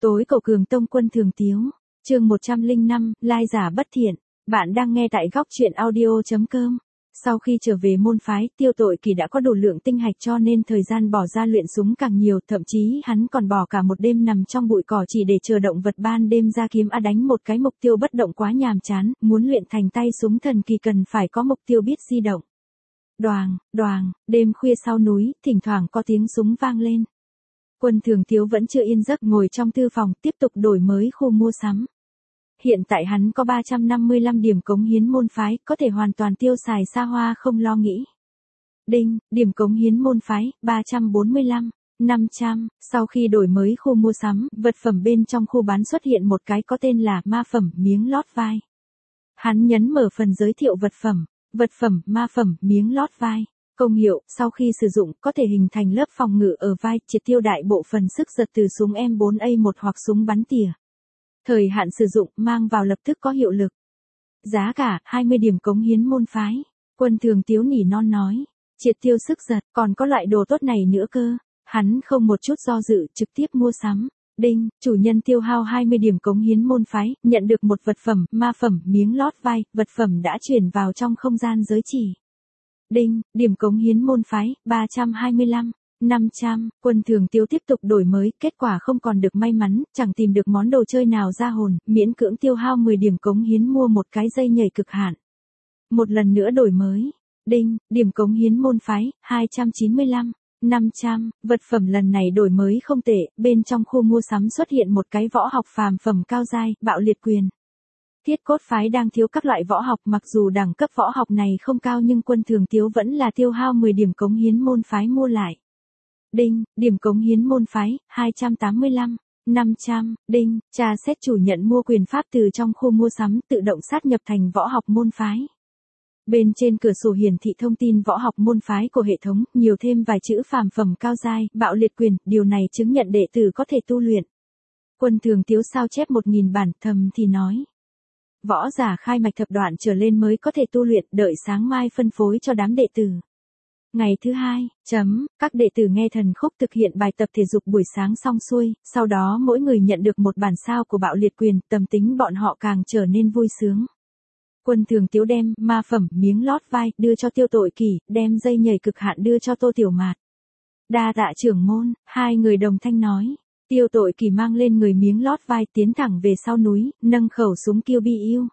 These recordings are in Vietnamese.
Tối cầu cường tông Quân Thường Tiếu, chương 105, lai giả bất thiện. Bạn đang nghe tại góc truyện audio.com. Sau khi trở về môn phái, Tiêu Tội Kỳ đã có đủ lượng tinh hạch cho nên thời gian bỏ ra luyện súng càng nhiều, thậm chí hắn còn bỏ cả một đêm nằm trong bụi cỏ chỉ để chờ động vật ban đêm ra kiếm đánh một cái mục tiêu bất động quá nhàm chán, muốn luyện thành tay súng thần kỳ cần phải có mục tiêu biết di động. Đoàng, đoàng, đêm khuya sau núi, thỉnh thoảng có tiếng súng vang lên. Quân Thường Tiếu vẫn chưa yên giấc ngồi trong thư phòng tiếp tục đổi mới khu mua sắm. Hiện tại hắn có 355 điểm cống hiến môn phái, có thể hoàn toàn tiêu xài xa hoa không lo nghĩ. Đinh, điểm cống hiến môn phái, 345, 500, sau khi đổi mới khu mua sắm, vật phẩm bên trong khu bán xuất hiện một cái có tên là ma phẩm miếng lót vai. Hắn nhấn mở phần giới thiệu vật phẩm, ma phẩm miếng lót vai. Công hiệu, sau khi sử dụng, có thể hình thành lớp phòng ngự ở vai, triệt tiêu đại bộ phần sức giật từ súng M4A1 hoặc súng bắn tỉa. Thời hạn sử dụng, mang vào lập tức có hiệu lực. Giá cả, 20 điểm cống hiến môn phái. Quân Thường Tiếu nỉ non nói. Triệt tiêu sức giật, còn có loại đồ tốt này nữa cơ. Hắn không một chút do dự, trực tiếp mua sắm. Đinh, chủ nhân tiêu hao 20 điểm cống hiến môn phái, nhận được một vật phẩm, ma phẩm miếng lót vai, vật phẩm đã chuyển vào trong không gian giới chỉ. Đinh, điểm cống hiến môn phái, 325, 500, Quân Thường Tiếu tiếp tục đổi mới, kết quả không còn được may mắn, chẳng tìm được món đồ chơi nào ra hồn, miễn cưỡng tiêu hao 10 điểm cống hiến mua một cái dây nhảy cực hạn. Một lần nữa đổi mới. Đinh, điểm cống hiến môn phái, 295, 500, vật phẩm lần này đổi mới không tệ, bên trong khu mua sắm xuất hiện một cái võ học phàm phẩm cao giai, bạo liệt quyền. Thiết Cốt phái đang thiếu các loại võ học, mặc dù đẳng cấp võ học này không cao nhưng Quân Thường Tiếu vẫn là tiêu hao 10 điểm cống hiến môn phái mua lại. Đinh, điểm cống hiến môn phái, 285, 500, đinh, tra xét chủ nhận mua quyền pháp từ trong khu mua sắm tự động sát nhập thành võ học môn phái. Bên trên cửa sổ hiển thị thông tin võ học môn phái của hệ thống, nhiều thêm vài chữ phàm phẩm cao giai, bạo liệt quyền, điều này chứng nhận đệ tử có thể tu luyện. Quân Thường Tiếu sao chép 1000 bản, thầm thì nói. Võ giả khai mạch thập đoạn trở lên mới có thể tu luyện, đợi sáng mai phân phối cho đám đệ tử. Ngày thứ hai, các đệ tử nghe thần khúc thực hiện bài tập thể dục buổi sáng xong xuôi, sau đó mỗi người nhận được một bản sao của bạo liệt quyền, tâm tính bọn họ càng trở nên vui sướng. Quân Thường Tiếu đem ma phẩm miếng lót vai đưa cho Tiêu Tội Kỳ, đem dây nhảy cực hạn đưa cho Tô Tiểu Mạt. Đa tạ trưởng môn, hai người đồng thanh nói. Tiêu Tội Kỳ mang lên người miếng lót vai tiến thẳng về sau núi, nâng khẩu súng Kill Bill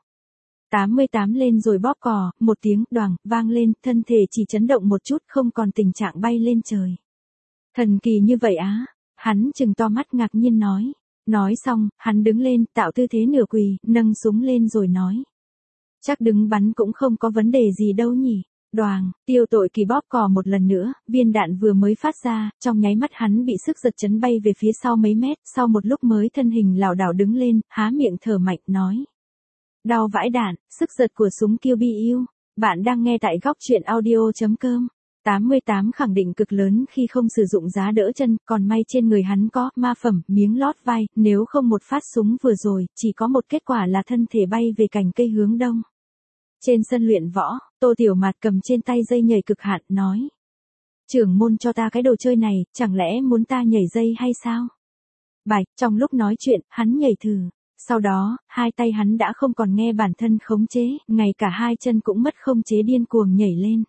88 lên rồi bóp cò, một tiếng đoàng vang lên, thân thể chỉ chấn động một chút không còn tình trạng bay lên trời. Thần kỳ như vậy á, hắn trừng to mắt ngạc nhiên nói. Nói xong, hắn đứng lên, tạo tư thế nửa quỳ, nâng súng lên rồi nói. Chắc đứng bắn cũng không có vấn đề gì đâu nhỉ. Đoàng, Tiêu Tội Kỳ bóp cò một lần nữa, viên đạn vừa mới phát ra, trong nháy mắt hắn bị sức giật chấn bay về phía sau mấy mét, sau một lúc mới thân hình lảo đảo đứng lên, há miệng thở mạnh nói. Đau vãi đạn, sức giật của súng Kill Bill. Bạn đang nghe tại góc truyện audio.com. 88 khẳng định cực lớn khi không sử dụng giá đỡ chân, còn may trên người hắn có ma phẩm miếng lót vai, nếu không một phát súng vừa rồi, chỉ có một kết quả là thân thể bay về cành cây hướng đông. Trên sân luyện võ, Tô Tiểu Mạt cầm trên tay dây nhảy cực hạn, nói. Trưởng môn cho ta cái đồ chơi này, chẳng lẽ muốn ta nhảy dây hay sao? Bạch, trong lúc nói chuyện, hắn nhảy thử. Sau đó, hai tay hắn đã không còn nghe bản thân khống chế, ngay cả hai chân cũng mất khống chế điên cuồng nhảy lên.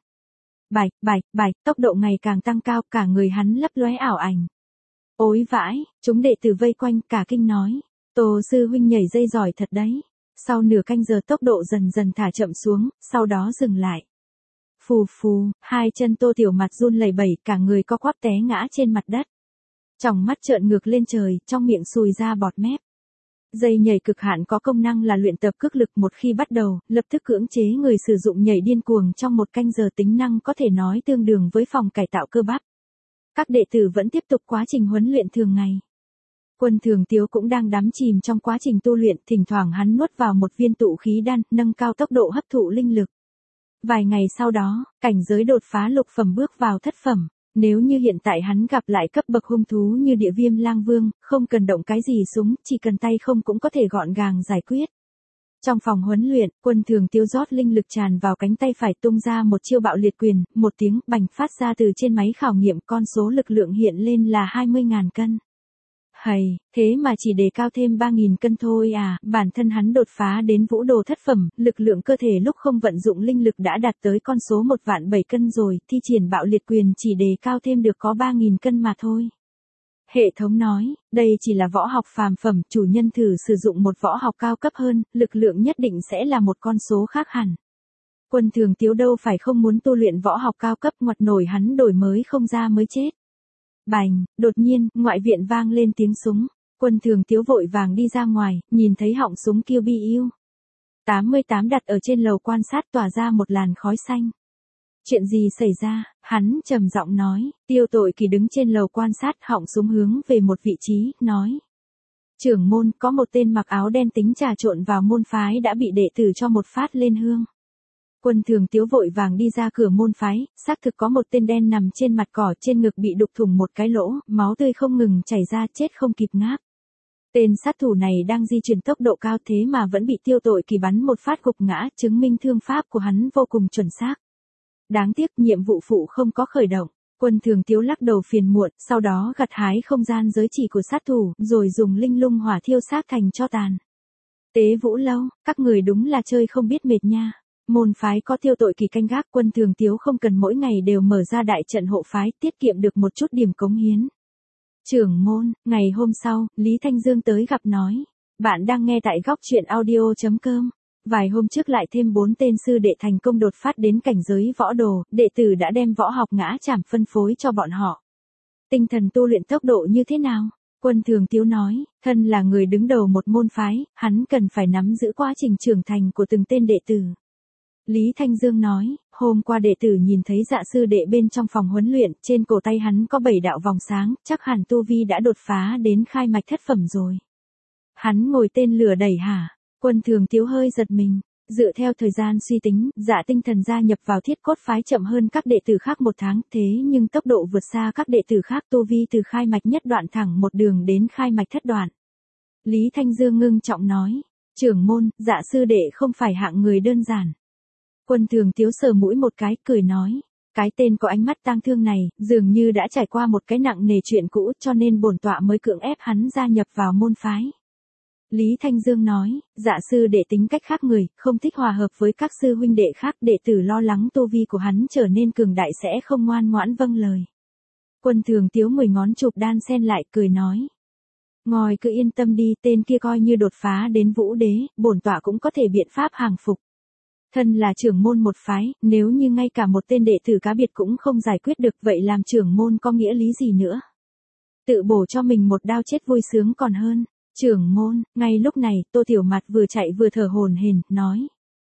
Bạch, tốc độ ngày càng tăng cao, cả người hắn lấp lóe ảo ảnh. Ối vãi, chúng đệ tử vây quanh cả kinh nói. Tô sư huynh nhảy dây giỏi thật đấy. Sau nửa canh giờ tốc độ dần dần thả chậm xuống, sau đó dừng lại. Phù phù, hai chân Tô Tiểu Mạt run lẩy bẩy, cả người co quắp té ngã trên mặt đất. Tròng mắt trợn ngược lên trời, trong miệng sùi ra bọt mép. Dây nhảy cực hạn có công năng là luyện tập cước lực, một khi bắt đầu, lập tức cưỡng chế người sử dụng nhảy điên cuồng trong một canh giờ, tính năng có thể nói tương đương với phòng cải tạo cơ bắp. Các đệ tử vẫn tiếp tục quá trình huấn luyện thường ngày. Quân Thường Tiếu cũng đang đắm chìm trong quá trình tu luyện, thỉnh thoảng hắn nuốt vào một viên tụ khí đan, nâng cao tốc độ hấp thụ linh lực. Vài ngày sau đó, cảnh giới đột phá lục phẩm bước vào thất phẩm. Nếu như hiện tại hắn gặp lại cấp bậc hung thú như Địa Viêm Lang Vương, không cần động cái gì súng, chỉ cần tay không cũng có thể gọn gàng giải quyết. Trong phòng huấn luyện, Quân Thường Tiếu rót linh lực tràn vào cánh tay phải, tung ra một chiêu bạo liệt quyền, một tiếng bành phát ra từ trên máy khảo nghiệm, con số lực lượng hiện lên là 20.000 cân. Hầy, thế mà chỉ đề cao thêm 3.000 cân thôi à, bản thân hắn đột phá đến vũ đồ thất phẩm, lực lượng cơ thể lúc không vận dụng linh lực đã đạt tới con số 1.700.000 cân rồi, thi triển bạo liệt quyền chỉ đề cao thêm được có 3.000 cân mà thôi. Hệ thống nói, đây chỉ là võ học phàm phẩm, chủ nhân thử sử dụng một võ học cao cấp hơn, lực lượng nhất định sẽ là một con số khác hẳn. Quân Thường Tiếu đâu phải không muốn tu luyện võ học cao cấp, ngoặt nổi hắn đổi mới không ra mới chết. Bành, đột nhiên, ngoại viện vang lên tiếng súng. Quân Thường Tiếu vội vàng đi ra ngoài, nhìn thấy họng súng QBU 88 đặt ở trên lầu quan sát tỏa ra một làn khói xanh. Chuyện gì xảy ra? Hắn trầm giọng nói. Tiêu Tội Kỳ đứng trên lầu quan sát, họng súng hướng về một vị trí, nói. Trưởng môn, có một tên mặc áo đen tính trà trộn vào môn phái đã bị đệ tử cho một phát lên hương. Quân Thường Tiếu vội vàng đi ra cửa môn phái, xác thực có một tên đen nằm trên mặt cỏ, trên ngực bị đục thủng một cái lỗ, máu tươi không ngừng chảy ra, chết không kịp ngáp. Tên sát thủ này đang di chuyển tốc độ cao thế mà vẫn bị Tiêu Tội Kỳ bắn một phát gục ngã, chứng minh thương pháp của hắn vô cùng chuẩn xác. Đáng tiếc nhiệm vụ phụ không có khởi động. Quân Thường Tiếu lắc đầu phiền muộn, sau đó gặt hái không gian giới chỉ của sát thủ, rồi dùng linh lung hỏa thiêu xác thành tro tàn. Tế Vũ Lâu, các người đúng là chơi không biết mệt nha. Môn phái có Tiêu Tội Kỳ canh gác, Quân Thường Tiếu không cần mỗi ngày đều mở ra đại trận hộ phái, tiết kiệm được một chút điểm cống hiến. Trưởng môn, ngày hôm sau, Lý Thanh Dương tới gặp nói. Bạn đang nghe tại góc truyện audio.com. Vài hôm trước lại thêm 4 tên sư đệ thành công đột phát đến cảnh giới võ đồ, đệ tử đã đem võ học ngã chảm phân phối cho bọn họ. Tinh thần tu luyện tốc độ như thế nào? Quân Thường Tiếu nói, thân là người đứng đầu một môn phái, hắn cần phải nắm giữ quá trình trưởng thành của từng tên đệ tử. Lý Thanh Dương nói, hôm qua đệ tử nhìn thấy Dạ sư đệ bên trong phòng huấn luyện, trên cổ tay hắn có 7 đạo vòng sáng, chắc hẳn tu vi đã đột phá đến khai mạch thất phẩm rồi. Hắn ngồi tên lửa đẩy hả? Quân Thường Tiếu hơi giật mình, dựa theo thời gian suy tính, Dạ tinh thần gia nhập vào Thiết Cốt phái chậm hơn các đệ tử khác 1 tháng, thế nhưng tốc độ vượt xa các đệ tử khác, tu vi từ khai mạch nhất đoạn thẳng một đường đến khai mạch thất đoạn. Lý Thanh Dương ngưng trọng nói, trưởng môn, Dạ sư đệ không phải hạng người đơn giản. Quân Thường Tiếu sờ mũi một cái, cười nói, cái tên có ánh mắt tang thương này, dường như đã trải qua một cái nặng nề chuyện cũ, cho nên bổn tọa mới cưỡng ép hắn gia nhập vào môn phái. Lý Thanh Dương nói, Dạ sư đệ tính cách khác người, không thích hòa hợp với các sư huynh đệ khác, đệ tử lo lắng tu vi của hắn trở nên cường đại sẽ không ngoan ngoãn vâng lời. Quân Thường Tiếu 10 ngón chụp đan xen lại, cười nói, ngồi cứ yên tâm đi, tên kia coi như đột phá đến vũ đế, bổn tọa cũng có thể biện pháp hàng phục. Thân là trưởng môn một phái, nếu như ngay cả một tên đệ tử cá biệt cũng không giải quyết được, vậy làm trưởng môn có nghĩa lý gì nữa? Tự bổ cho mình một đao chết vui sướng còn hơn. Trưởng môn, ngay lúc này, Tô Tiểu Mạt vừa chạy vừa thở hổn hển, nói.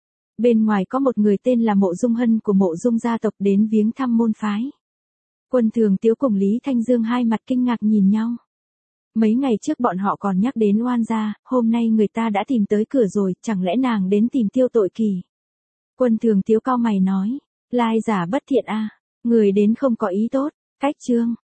Bên ngoài có một người tên là Mộ Dung Hân của Mộ Dung gia tộc đến viếng thăm môn phái. Quân Thường Tiếu cùng Lý Thanh Dương hai mặt kinh ngạc nhìn nhau. Mấy ngày trước bọn họ còn nhắc đến oan gia, hôm nay người ta đã tìm tới cửa rồi, chẳng lẽ nàng đến tìm Tiêu Tội Kỳ? Quân Thường Tiếu cau mày nói, lai giả bất thiện a, người đến không có ý tốt. Cách chương